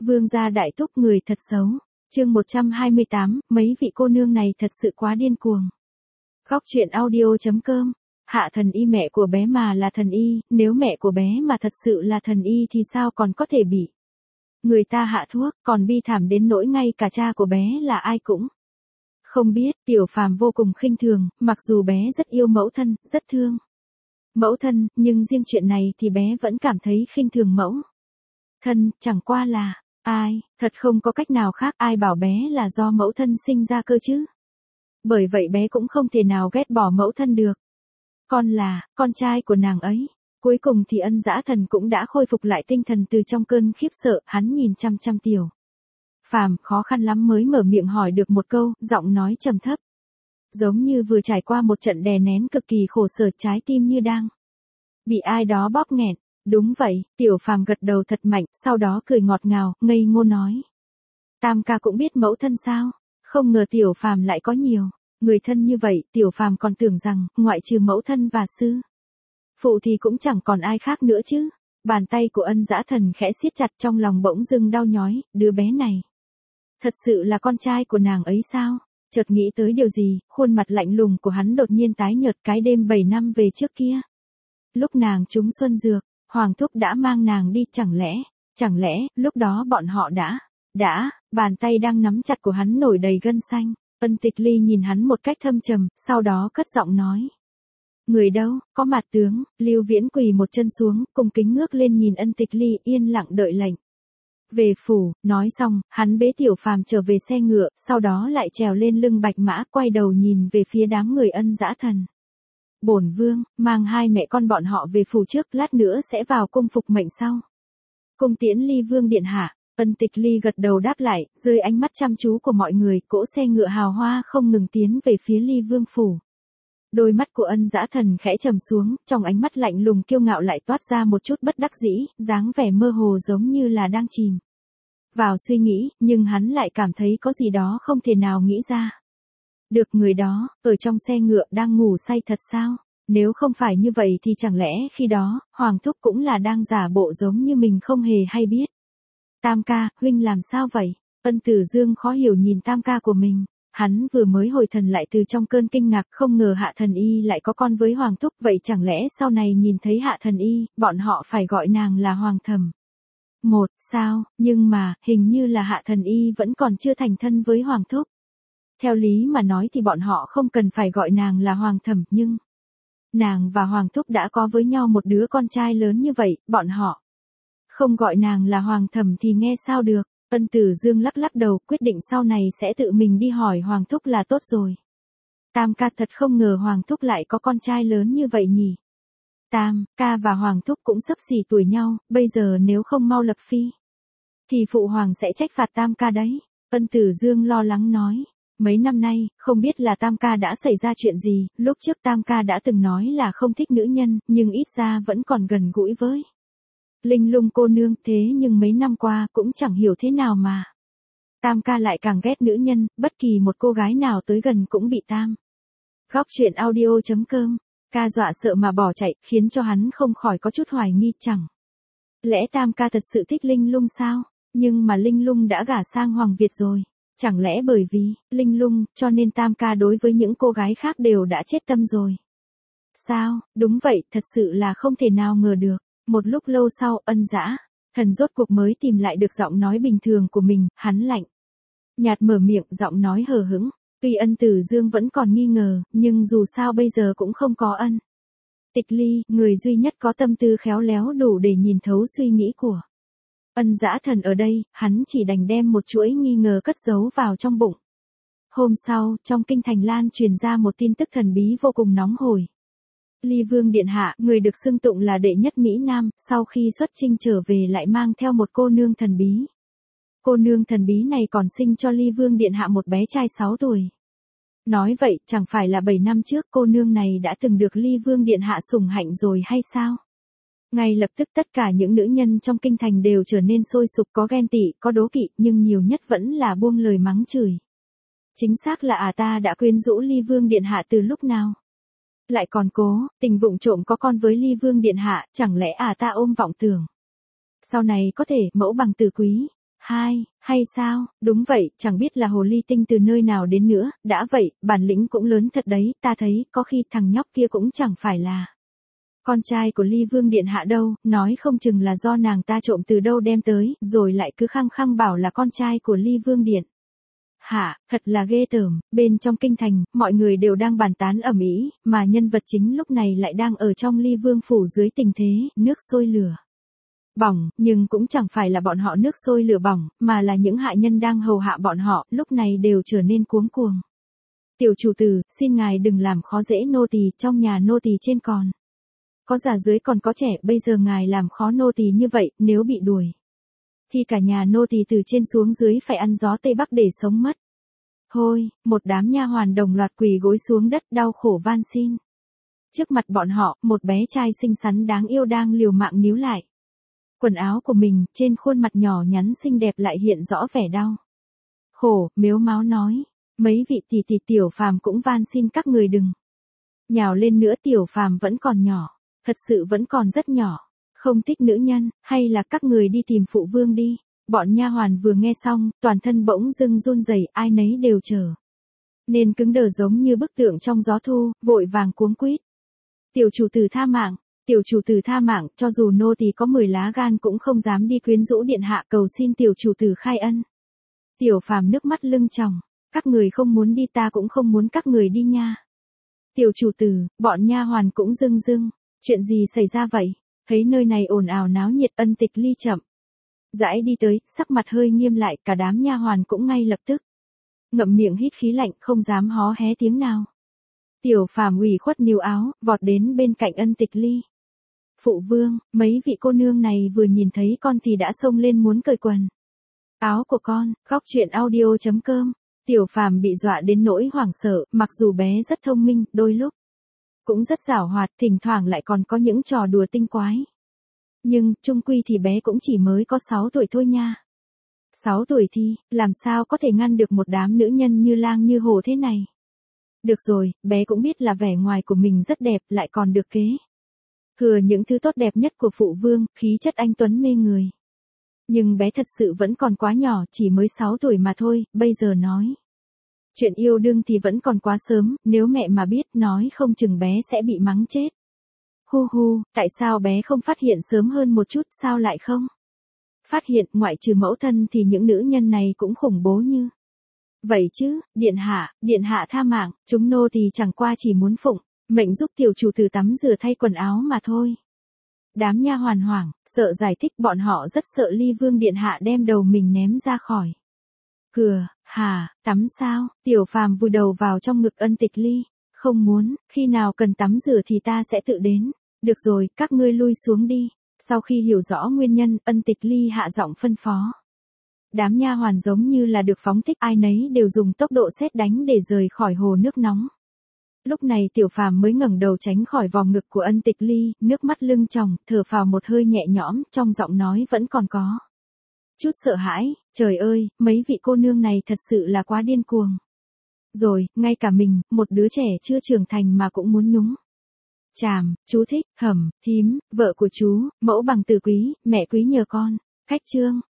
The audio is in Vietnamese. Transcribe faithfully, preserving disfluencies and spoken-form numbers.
Vương gia đại thúc người thật xấu. Chương một trăm hai mươi tám, mấy vị cô nương này thật sự quá điên cuồng. Góc truyện audio.com. Hạ thần y mẹ của bé mà là thần y, nếu mẹ của bé mà thật sự là thần y thì sao còn có thể bị người ta hạ thuốc, còn bi thảm đến nỗi ngay cả cha của bé là ai cũng không biết. Tiểu Phàm vô cùng khinh thường, mặc dù bé rất yêu mẫu thân, rất thương mẫu thân, nhưng riêng chuyện này thì bé vẫn cảm thấy khinh thường mẫu thân, chẳng qua là, ai, thật không có cách nào khác, ai bảo bé là do mẫu thân sinh ra cơ chứ. Bởi vậy bé cũng không thể nào ghét bỏ mẫu thân được. Con là, con trai của nàng ấy. Cuối cùng thì Ân Dã Thần cũng đã khôi phục lại tinh thần từ trong cơn khiếp sợ, hắn nhìn chăm chăm Tiểu Phàm, khó khăn lắm mới mở miệng hỏi được một câu, giọng nói trầm thấp. Giống như vừa trải qua một trận đè nén cực kỳ khổ sở, trái tim như đang bị ai đó bóp nghẹn. Đúng vậy, Tiểu Phàm gật đầu thật mạnh, sau đó cười ngọt ngào, ngây ngô nói. Tam ca cũng biết mẫu thân sao? Không ngờ Tiểu Phàm lại có nhiều người thân như vậy, Tiểu Phàm còn tưởng rằng, ngoại trừ mẫu thân và sư phụ thì cũng chẳng còn ai khác nữa chứ. Bàn tay của Ân Dã Thần khẽ siết chặt, trong lòng bỗng dưng đau nhói, đứa bé này thật sự là con trai của nàng ấy sao? Chợt nghĩ tới điều gì, khuôn mặt lạnh lùng của hắn đột nhiên tái nhợt. Cái đêm bảy năm về trước kia, lúc nàng trúng xuân dược, Hoàng thúc đã mang nàng đi, chẳng lẽ, chẳng lẽ, lúc đó bọn họ đã, đã, bàn tay đang nắm chặt của hắn nổi đầy gân xanh. Ân Tịch Ly nhìn hắn một cách thâm trầm, sau đó cất giọng nói. Người đâu, có mặt tướng. Lưu Viễn quỳ một chân xuống, cung kính ngước lên nhìn Ân Tịch Ly, yên lặng đợi lệnh. Về phủ, nói xong, hắn bế Tiểu Phàm trở về xe ngựa, sau đó lại trèo lên lưng bạch mã, quay đầu nhìn về phía đám người Ân Dã Thần. Bổn vương, mang hai mẹ con bọn họ về phủ trước, lát nữa sẽ vào cung phục mệnh sau. Cung tiễn Ly vương điện hạ. Ân Tịch Ly gật đầu đáp lại, dưới ánh mắt chăm chú của mọi người, cỗ xe ngựa hào hoa không ngừng tiến về phía Ly vương phủ. Đôi mắt của Ân Dã Thần khẽ trầm xuống, trong ánh mắt lạnh lùng kiêu ngạo lại toát ra một chút bất đắc dĩ, dáng vẻ mơ hồ giống như là đang chìm vào suy nghĩ, nhưng hắn lại cảm thấy có gì đó không thể nào nghĩ ra được. Người đó, ở trong xe ngựa đang ngủ say thật sao? Nếu không phải như vậy thì chẳng lẽ khi đó, Hoàng thúc cũng là đang giả bộ giống như mình không hề hay biết. Tam ca, huynh làm sao vậy? Ân Tử Dương khó hiểu nhìn tam ca của mình. Hắn vừa mới hồi thần lại từ trong cơn kinh ngạc, không ngờ Hạ thần y lại có con với Hoàng thúc, vậy chẳng lẽ sau này nhìn thấy Hạ thần y, bọn họ phải gọi nàng là Hoàng thẩm một, sao? Nhưng mà, hình như là Hạ thần y vẫn còn chưa thành thân với Hoàng thúc. Theo lý mà nói thì bọn họ không cần phải gọi nàng là Hoàng thẩm, nhưng nàng và Hoàng thúc đã có với nhau một đứa con trai lớn như vậy, bọn họ không gọi nàng là Hoàng thẩm thì nghe sao được. Ân Tử Dương lắc lắc đầu, quyết định sau này sẽ tự mình đi hỏi Hoàng thúc là tốt rồi. Tam ca, thật không ngờ Hoàng thúc lại có con trai lớn như vậy nhỉ. Tam ca và Hoàng thúc cũng xấp xỉ tuổi nhau, bây giờ nếu không mau lập phi thì phụ hoàng sẽ trách phạt tam ca đấy. Ân Tử Dương lo lắng nói. Mấy năm nay, không biết là tam ca đã xảy ra chuyện gì, lúc trước tam ca đã từng nói là không thích nữ nhân, nhưng ít ra vẫn còn gần gũi với Linh Lung cô nương, thế nhưng mấy năm qua cũng chẳng hiểu thế nào mà tam ca lại càng ghét nữ nhân, bất kỳ một cô gái nào tới gần cũng bị tam. Góc truyện audio.com. Ca dọa sợ mà bỏ chạy, khiến cho hắn không khỏi có chút hoài nghi, chẳng lẽ tam ca thật sự thích Linh Lung sao? Nhưng mà Linh Lung đã gả sang Hoàng Việt rồi. Chẳng lẽ bởi vì Linh Lung, cho nên tam ca đối với những cô gái khác đều đã chết tâm rồi? Sao? Đúng vậy, thật sự là không thể nào ngờ được. Một lúc lâu sau, Ân Dã Thần rốt cuộc mới tìm lại được giọng nói bình thường của mình, hắn lạnh nhạt mở miệng, giọng nói hờ hững. Tuy Ân Tử Dương vẫn còn nghi ngờ, nhưng dù sao bây giờ cũng không có Ân Tịch Ly, người duy nhất có tâm tư khéo léo đủ để nhìn thấu suy nghĩ của Ân Dã Thần ở đây, hắn chỉ đành đem một chuỗi nghi ngờ cất giấu vào trong bụng. Hôm sau, trong kinh thành lan truyền ra một tin tức thần bí vô cùng nóng hổi. Ly Vương điện hạ, người được xưng tụng là đệ nhất Mỹ Nam, sau khi xuất chinh trở về lại mang theo một cô nương thần bí. Cô nương thần bí này còn sinh cho Ly Vương điện hạ một bé trai sáu tuổi. Nói vậy, chẳng phải là bảy năm trước cô nương này đã từng được Ly Vương điện hạ sủng hạnh rồi hay sao? Ngay lập tức tất cả những nữ nhân trong kinh thành đều trở nên sôi sục, có ghen tị, có đố kỵ, nhưng nhiều nhất vẫn là buông lời mắng chửi. Chính xác là à ta đã quyến rũ Ly Vương điện hạ từ lúc nào? Lại còn cố tình vụng trộm có con với Ly Vương điện hạ, chẳng lẽ à ta ôm vọng tưởng sau này có thể mẫu bằng tử quý, Hai, hay sao, đúng vậy, chẳng biết là hồ ly tinh từ nơi nào đến nữa, đã vậy, bản lĩnh cũng lớn thật đấy, ta thấy, có khi thằng nhóc kia cũng chẳng phải là con trai của Ly Vương Điện Hạ đâu, nói không chừng là do nàng ta trộm từ đâu đem tới, rồi lại cứ khăng khăng bảo là con trai của Ly Vương Điện Hạ, thật là ghê tởm, bên trong kinh thành, mọi người đều đang bàn tán ầm ĩ, mà nhân vật chính lúc này lại đang ở trong Ly Vương phủ dưới tình thế, nước sôi lửa bỏng, nhưng cũng chẳng phải là bọn họ nước sôi lửa bỏng, mà là những hạ nhân đang hầu hạ bọn họ, lúc này đều trở nên cuống cuồng. Tiểu chủ tử, xin ngài đừng làm khó dễ nô tỳ, trong nhà nô tỳ trên còn có già dưới còn có trẻ, bây giờ ngài làm khó nô tỳ như vậy, nếu bị đuổi thì cả nhà nô tỳ từ trên xuống dưới phải ăn gió Tây Bắc để sống mất. Thôi, một đám nha hoàn đồng loạt quỳ gối xuống đất đau khổ van xin. Trước mặt bọn họ, một bé trai xinh xắn đáng yêu đang liều mạng níu lại quần áo của mình, trên khuôn mặt nhỏ nhắn xinh đẹp lại hiện rõ vẻ đau khổ, mếu máo nói, mấy vị tỷ tỷ Tiểu Phàm cũng van xin các người đừng nhào lên nữa, Tiểu Phàm vẫn còn nhỏ, thật sự vẫn còn rất nhỏ, không thích nữ nhân, hay là các người đi tìm phụ vương đi. Bọn nha hoàn vừa nghe xong, toàn thân bỗng dưng run rẩy, ai nấy đều trở nên cứng đờ giống như bức tượng trong gió thu, vội vàng cuống quýt. Tiểu chủ tử tha mạng, tiểu chủ tử tha mạng, cho dù nô tỳ có mười lá gan cũng không dám đi quyến rũ điện hạ, cầu xin tiểu chủ tử khai ân. Tiểu Phàm nước mắt lưng tròng, các người không muốn đi ta cũng không muốn các người đi nha. Tiểu chủ tử, bọn nha hoàn cũng rưng rưng, chuyện gì xảy ra vậy? Thấy nơi này ồn ào náo nhiệt, Ân Tịch Ly chậm rãi đi tới, sắc mặt hơi nghiêm lại, cả đám nha hoàn cũng ngay lập tức ngậm miệng hít khí lạnh, không dám hó hé tiếng nào. Tiểu Phàm ủy khuất níu áo, vọt đến bên cạnh Ân Tịch Ly. Phụ vương, mấy vị cô nương này vừa nhìn thấy con thì đã xông lên muốn cởi quần áo của con. Góc truyện audio chấm com. Tiểu Phàm bị dọa đến nỗi hoảng sợ, mặc dù bé rất thông minh, đôi lúc cũng rất giảo hoạt, thỉnh thoảng lại còn có những trò đùa tinh quái. Nhưng, chung quy thì bé cũng chỉ mới có sáu tuổi thôi nha. sáu tuổi thì, làm sao có thể ngăn được một đám nữ nhân như lang như hổ thế này. Được rồi, bé cũng biết là vẻ ngoài của mình rất đẹp, lại còn được kế thừa những thứ tốt đẹp nhất của phụ vương, khí chất anh tuấn mê người. Nhưng bé thật sự vẫn còn quá nhỏ, chỉ mới sáu tuổi mà thôi, bây giờ nói chuyện yêu đương thì vẫn còn quá sớm, nếu mẹ mà biết, nói không chừng bé sẽ bị mắng chết. Hu hu, tại sao bé không phát hiện sớm hơn một chút, sao lại không phát hiện, ngoại trừ mẫu thân thì những nữ nhân này cũng khủng bố như vậy chứ, điện hạ, điện hạ tha mạng, chúng nô thì chẳng qua chỉ muốn phụng mệnh giúp tiểu chủ tử tắm rửa thay quần áo mà thôi. Đám nha hoàn hoảng, sợ giải thích, bọn họ rất sợ Ly Vương Điện Hạ đem đầu mình ném ra khỏi cửa. Hà, tắm sao? Tiểu Phàm vùi đầu vào trong ngực Ân Tịch Ly. Không muốn, khi nào cần tắm rửa thì ta sẽ tự đến. Được rồi, các ngươi lui xuống đi. Sau khi hiểu rõ nguyên nhân, Ân Tịch Ly hạ giọng phân phó. Đám nha hoàn giống như là được phóng thích, ai nấy đều dùng tốc độ sét đánh để rời khỏi hồ nước nóng. Lúc này Tiểu Phàm mới ngẩng đầu tránh khỏi vòng ngực của Ân Tịch Ly, nước mắt lưng tròng, thở phào một hơi nhẹ nhõm, trong giọng nói vẫn còn có chút sợ hãi. Trời ơi, mấy vị cô nương này thật sự là quá điên cuồng rồi, ngay cả mình, một đứa trẻ chưa trưởng thành mà cũng muốn nhúng chàm. Chú thích, thẩm, thím, vợ của chú, mẫu bằng từ quý, mẹ quý nhờ con. Cách chương